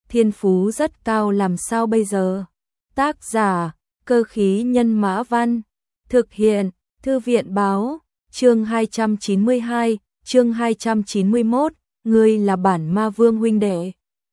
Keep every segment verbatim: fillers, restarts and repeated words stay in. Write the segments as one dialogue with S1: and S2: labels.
S1: thiên phú rất cao làm sao bây giờ? Tác giả, Cơ khí nhân mã văn. Thực hiện, Thư viện báo, chương hai trăm chín mươi hai, chương hai trăm chín mươi mốt, ngươi là bản ma vương huynh đệ.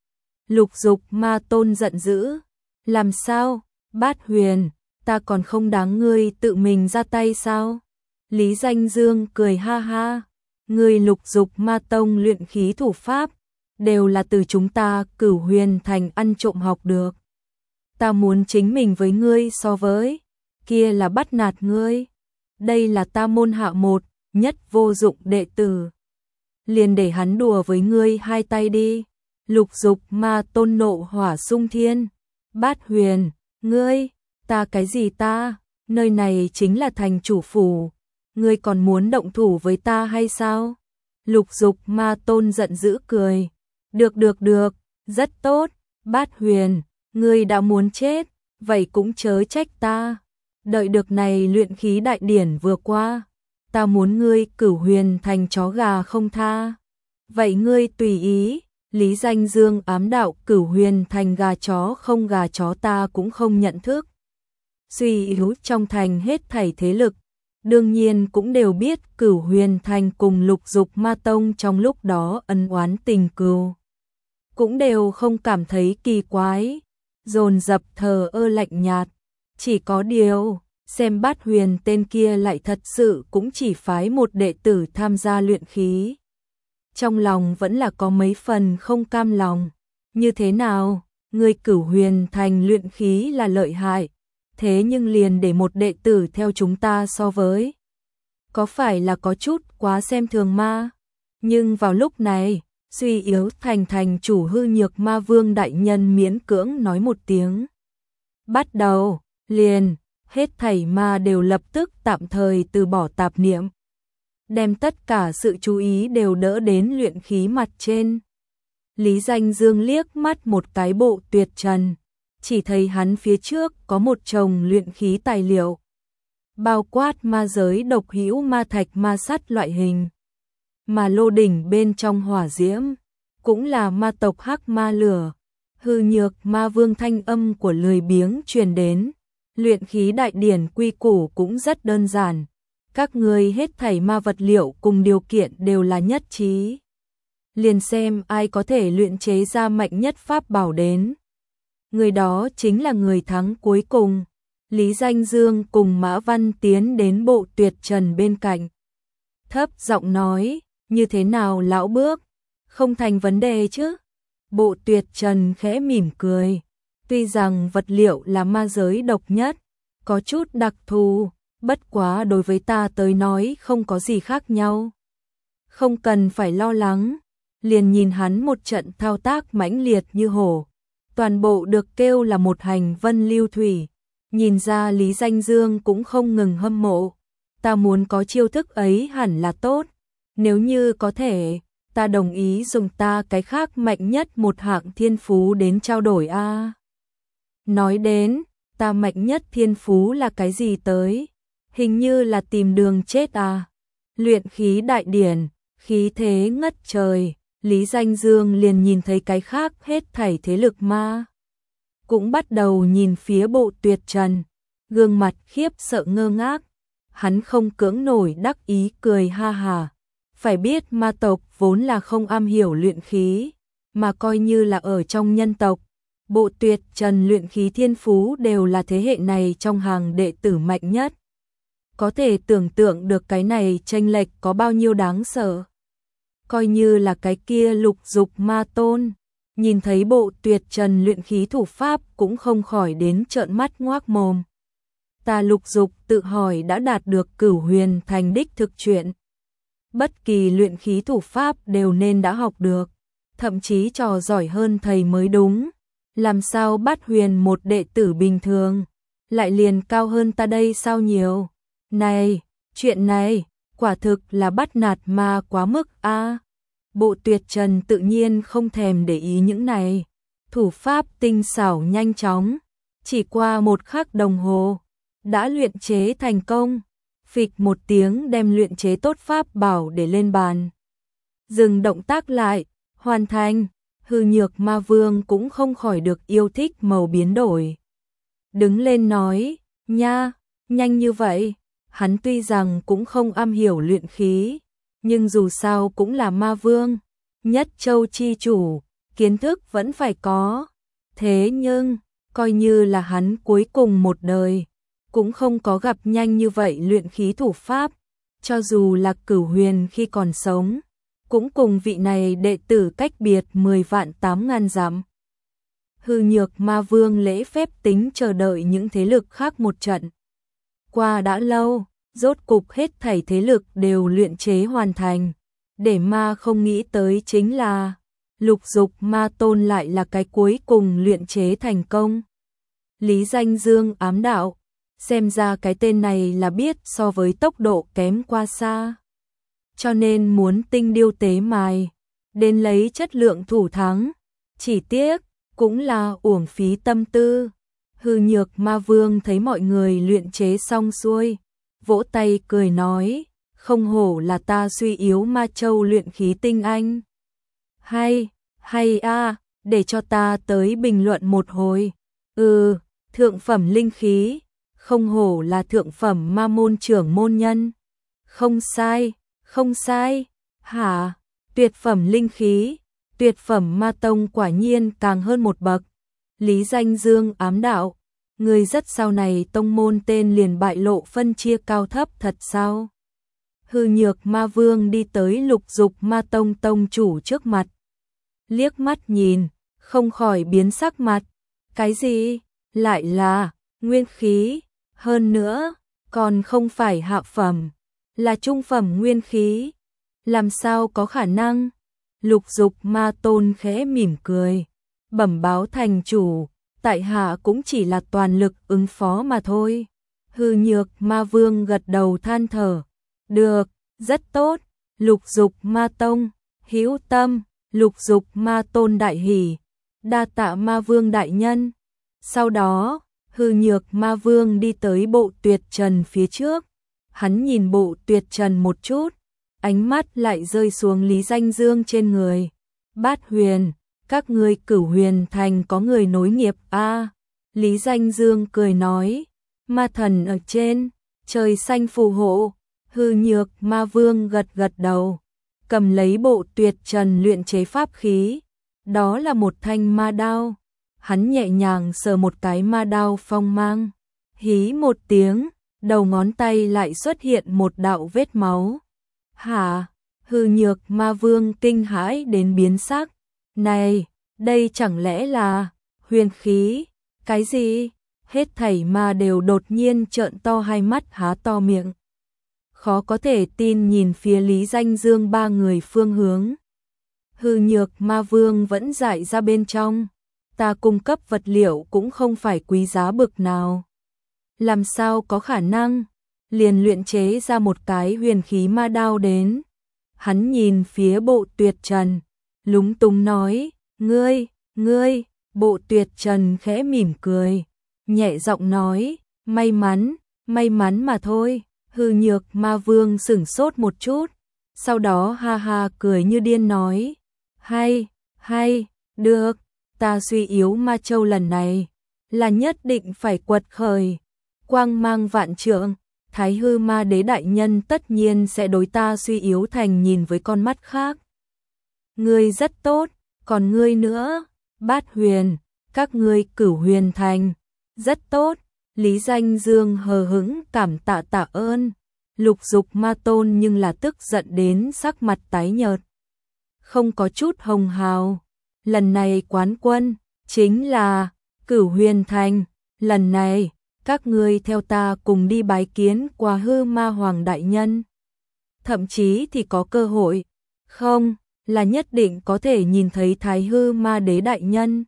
S1: Lục Dục Ma Tôn giận dữ, làm sao, Bát Huyền, ta còn không đáng ngươi tự mình ra tay sao? Lý Danh Dương cười ha ha, ngươi Lục Dục Ma Tông luyện khí thủ pháp, đều là từ chúng ta Cửu Huyền Thành ăn trộm học được. Ta muốn chính mình với ngươi so với, kia là bắt nạt ngươi. Đây là ta môn hạ một, nhất vô dụng đệ tử. Liền để hắn đùa với ngươi hai tay đi. Lục Dục Ma Tôn nộ hỏa xung thiên. Bát Huyền, ngươi, ta cái gì ta, nơi này chính là thành chủ phủ. Ngươi còn muốn động thủ với ta hay sao? Lục Dục Ma Tôn giận dữ cười. Được được được, rất tốt, Bát Huyền, ngươi đã muốn chết, vậy cũng chớ trách ta. Đợi được này luyện khí đại điển vừa qua, ta muốn ngươi Cửu Huyền Thành chó gà không tha. Vậy ngươi tùy ý. Lý Danh Dương ám đạo Cửu Huyền Thành gà chó không gà chó ta cũng không nhận thức. Suy yếu trong thành hết thảy thế lực, đương nhiên cũng đều biết Cửu Huyền Thành cùng Lục Dục Ma Tông trong lúc đó ân oán tình cừu, cũng đều không cảm thấy kỳ quái, dồn dập thờ ơ lạnh nhạt. Chỉ có điều, xem Bát Huyền tên kia lại thật sự cũng chỉ phái một đệ tử tham gia luyện khí. Trong lòng vẫn là có mấy phần không cam lòng. Như thế nào, người Cửu Huyền Thành luyện khí là lợi hại, thế nhưng liền để một đệ tử theo chúng ta so với, có phải là có chút quá xem thường ma? Nhưng vào lúc này, suy yếu thành thành chủ hư nhược ma vương đại nhân miễn cưỡng nói một tiếng. Bắt đầu, liền, hết thảy ma đều lập tức tạm thời từ bỏ tạp niệm, đem tất cả sự chú ý đều đỡ đến luyện khí mặt trên. Lý Danh Dương liếc mắt một cái Bộ Tuyệt Trần, chỉ thấy hắn phía trước có một chồng luyện khí tài liệu, bao quát ma giới độc hữu ma thạch ma sắt loại hình. Mà lô đỉnh bên trong hỏa diễm, cũng là ma tộc hắc ma lửa. Hư nhược ma vương thanh âm của lười biếng truyền đến. Luyện khí đại điển quy củ cũng rất đơn giản. Các ngươi hết thảy ma vật liệu cùng điều kiện đều là nhất trí. Liền xem ai có thể luyện chế ra mạnh nhất pháp bảo đến, người đó chính là người thắng cuối cùng. Lý Danh Dương cùng Mã Văn tiến đến Bộ Tuyệt Trần bên cạnh, thấp giọng nói, như thế nào lão bước, không thành vấn đề chứ? Bộ Tuyệt Trần khẽ mỉm cười, tuy rằng vật liệu là ma giới độc nhất, có chút đặc thù, bất quá đối với ta tới nói không có gì khác nhau. Không cần phải lo lắng, liền nhìn hắn một trận thao tác mãnh liệt như hổ, toàn bộ được kêu là một hành vân lưu thủy. Nhìn ra Lý Danh Dương cũng không ngừng hâm mộ, ta muốn có chiêu thức ấy hẳn là tốt, nếu như có thể, ta đồng ý dùng ta cái khác mạnh nhất một hạng thiên phú đến trao đổi a. À, nói đến, ta mạnh nhất thiên phú là cái gì tới? Hình như là tìm đường chết à? Luyện khí đại điển, khí thế ngất trời, Lý Danh Dương liền nhìn thấy cái khác hết thảy thế lực ma cũng bắt đầu nhìn phía Bộ Tuyệt Trần, gương mặt khiếp sợ ngơ ngác. Hắn không cưỡng nổi đắc ý cười ha hà. Phải biết ma tộc vốn là không am hiểu luyện khí, mà coi như là ở trong nhân tộc, Bộ Tuyệt Trần luyện khí thiên phú đều là thế hệ này trong hàng đệ tử mạnh nhất. Có thể tưởng tượng được cái này chênh lệch có bao nhiêu đáng sợ. Coi như là cái kia Lục Dục Ma Tôn, nhìn thấy Bộ Tuyệt Trần luyện khí thủ pháp cũng không khỏi đến trợn mắt ngoác mồm. Ta Lục Dục tự hỏi đã đạt được Cửu Huyền Thành đích thực chuyện. Bất kỳ luyện khí thủ pháp đều nên đã học được, thậm chí trò giỏi hơn thầy mới đúng. Làm sao Bát Huyền một đệ tử bình thường, lại liền cao hơn ta đây sao nhiều? Này, chuyện này, quả thực là bắt nạt ma quá mức a. À, Bộ Tuyệt Trần tự nhiên không thèm để ý những này. Thủ pháp tinh xảo nhanh chóng, chỉ qua một khắc đồng hồ, đã luyện chế thành công. Phịch một tiếng đem luyện chế tốt pháp bảo để lên bàn. Dừng động tác lại, hoàn thành. Hư Nhược Ma Vương cũng không khỏi được yêu thích màu biến đổi. Đứng lên nói, nha, nhanh như vậy. Hắn tuy rằng cũng không am hiểu luyện khí, nhưng dù sao cũng là ma vương, nhất châu chi chủ, kiến thức vẫn phải có. Thế nhưng, coi như là hắn cuối cùng một đời, cũng không có gặp nhanh như vậy luyện khí thủ pháp, cho dù là Cửu Huyền khi còn sống, cũng cùng vị này đệ tử cách biệt mười vạn tám ngàn dặm. Hư Nhược Ma Vương lễ phép tính chờ đợi những thế lực khác một trận. Qua đã lâu, rốt cục hết thảy thế lực đều luyện chế hoàn thành, để ma không nghĩ tới chính là Lục Dục Ma Tôn lại là cái cuối cùng luyện chế thành công. Lý Danh Dương ám đạo, xem ra cái tên này là biết so với tốc độ kém qua xa, cho nên muốn tinh điêu tế mài, đến lấy chất lượng thủ thắng, chỉ tiếc, cũng là uổng phí tâm tư. Hư Nhược Ma Vương thấy mọi người luyện chế xong xuôi, vỗ tay cười nói, không hổ là ta suy yếu Ma Châu luyện khí tinh anh. Hay, hay a, để cho ta tới bình luận một hồi. Ừ, thượng phẩm linh khí, không hổ là thượng phẩm ma môn trưởng môn nhân. Không sai, không sai. Hả, tuyệt phẩm linh khí, tuyệt phẩm ma tông quả nhiên càng hơn một bậc. Lý Danh Dương ám đạo, người rất sau này tông môn tên liền bại lộ phân chia cao thấp thật sao? Hư Nhược Ma Vương đi tới Lục Dục Ma Tông tông chủ trước mặt, liếc mắt nhìn, không khỏi biến sắc mặt. Cái gì? Lại là nguyên khí, hơn nữa, còn không phải hạ phẩm, là trung phẩm nguyên khí. Làm sao có khả năng? Lục Dục Ma Tôn khẽ mỉm cười, bẩm báo thành chủ, tại hạ cũng chỉ là toàn lực ứng phó mà thôi. Hư Nhược Ma Vương gật đầu than thở, được, rất tốt. Lục Dục Ma Tông, hữu tâm. Lục Dục Ma Tôn đại hỉ, đa tạ Ma Vương đại nhân. Sau đó, Hư Nhược Ma Vương đi tới bộ tuyệt trần phía trước. Hắn nhìn bộ tuyệt trần một chút, ánh mắt lại rơi xuống Lý Danh Dương trên người. Bát Huyền, các ngươi Cửu Huyền Thành có người nối nghiệp a? À, Lý Danh Dương cười nói, ma thần ở trên, trời xanh phù hộ. Hư Nhược Ma Vương gật gật đầu, cầm lấy bộ tuyệt trần luyện chế pháp khí, đó là một thanh ma đao. Hắn nhẹ nhàng sờ một cái ma đao phong mang, hí một tiếng, đầu ngón tay lại xuất hiện một đạo vết máu. Hả? Hư Nhược Ma Vương kinh hãi đến biến sắc. Này, đây chẳng lẽ là huyền khí? Cái gì? Hết thảy ma đều đột nhiên trợn to hai mắt há to miệng, khó có thể tin nhìn phía Lý Danh Dương ba người phương hướng. Hư Nhược Ma Vương vẫn dại ra bên trong, ta cung cấp vật liệu cũng không phải quý giá bực nào. Làm sao có khả năng, liền luyện chế ra một cái huyền khí ma đao đến. Hắn nhìn phía bộ tuyệt trần, lúng túng nói, ngươi, ngươi, bộ tuyệt trần khẽ mỉm cười, nhẹ giọng nói, may mắn, may mắn mà thôi. Hư Nhược Ma Vương sửng sốt một chút, sau đó ha ha cười như điên nói, hay, hay, được, ta suy yếu Ma Châu lần này, là nhất định phải quật khởi, quang mang vạn trượng, Thái Hư Ma Đế đại nhân tất nhiên sẽ đối ta suy yếu thành nhìn với con mắt khác. Ngươi rất tốt, còn ngươi nữa, Bát Huyền, các ngươi Cửu Huyền Thành, rất tốt. Lý Danh Dương hờ hững cảm tạ tạ ơn. Lục Dục Ma Tôn nhưng là tức giận đến sắc mặt tái nhợt, không có chút hồng hào. Lần này quán quân chính là Cửu Huyền Thành, lần này các ngươi theo ta cùng đi bái kiến qua Hư Ma Hoàng đại nhân, thậm chí thì có cơ hội, không, là nhất định có thể nhìn thấy Thái Hư Ma Đế đại nhân.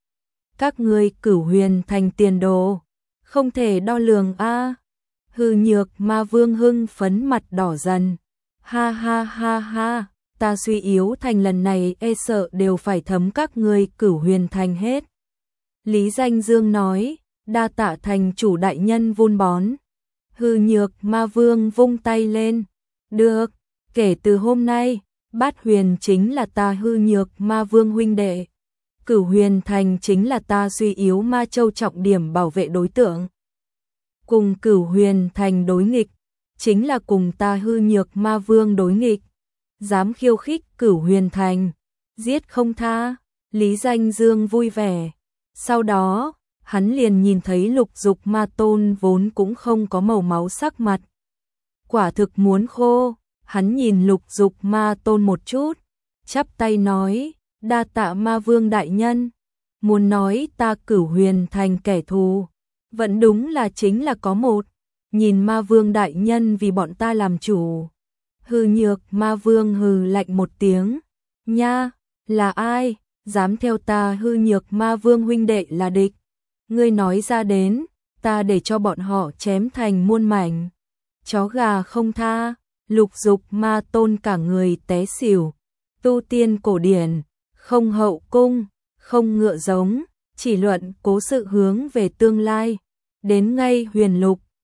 S1: Các ngươi Cửu Huyền Thành tiền đồ không thể đo lường a. À. Hư Nhược Ma Vương hưng phấn mặt đỏ dần. Ha ha ha ha, ta suy yếu thành lần này e sợ đều phải thấm các ngươi Cửu Huyền Thành hết. Lý Danh Dương nói, đa tạ thành chủ đại nhân vun bón. Hư Nhược Ma Vương vung tay lên. Được, kể từ hôm nay, Bát Huyền chính là ta hư nhược ma vương huynh đệ. Cửu Huyền Thành chính là ta suy yếu ma châu trọng điểm bảo vệ đối tượng. Cùng Cửu Huyền Thành đối nghịch, chính là cùng ta hư nhược ma vương đối nghịch. Dám khiêu khích Cửu Huyền Thành, giết không tha. Lý Danh Dương vui vẻ. Sau đó, hắn liền nhìn thấy Lục Dục Ma Tôn vốn cũng không có màu máu sắc mặt. Quả thực muốn khô, hắn nhìn Lục Dục Ma Tôn một chút, chắp tay nói, đa tạ ma vương đại nhân. Muốn nói ta Cửu Huyền Thành kẻ thù, vẫn đúng là chính là có một. Nhìn ma vương đại nhân vì bọn ta làm chủ. Hư nhược ma vương hừ lạnh một tiếng. Nha, là ai, dám theo ta hư nhược ma vương huynh đệ là địch. Ngươi nói ra đến, ta để cho bọn họ chém thành muôn mảnh. Chó gà không tha. Lục Dục Ma Tôn cả người té xỉu. Tu tiên cổ điển, không hậu cung, không ngựa giống, chỉ luận cố sự hướng về tương lai. Đến ngay huyền lục,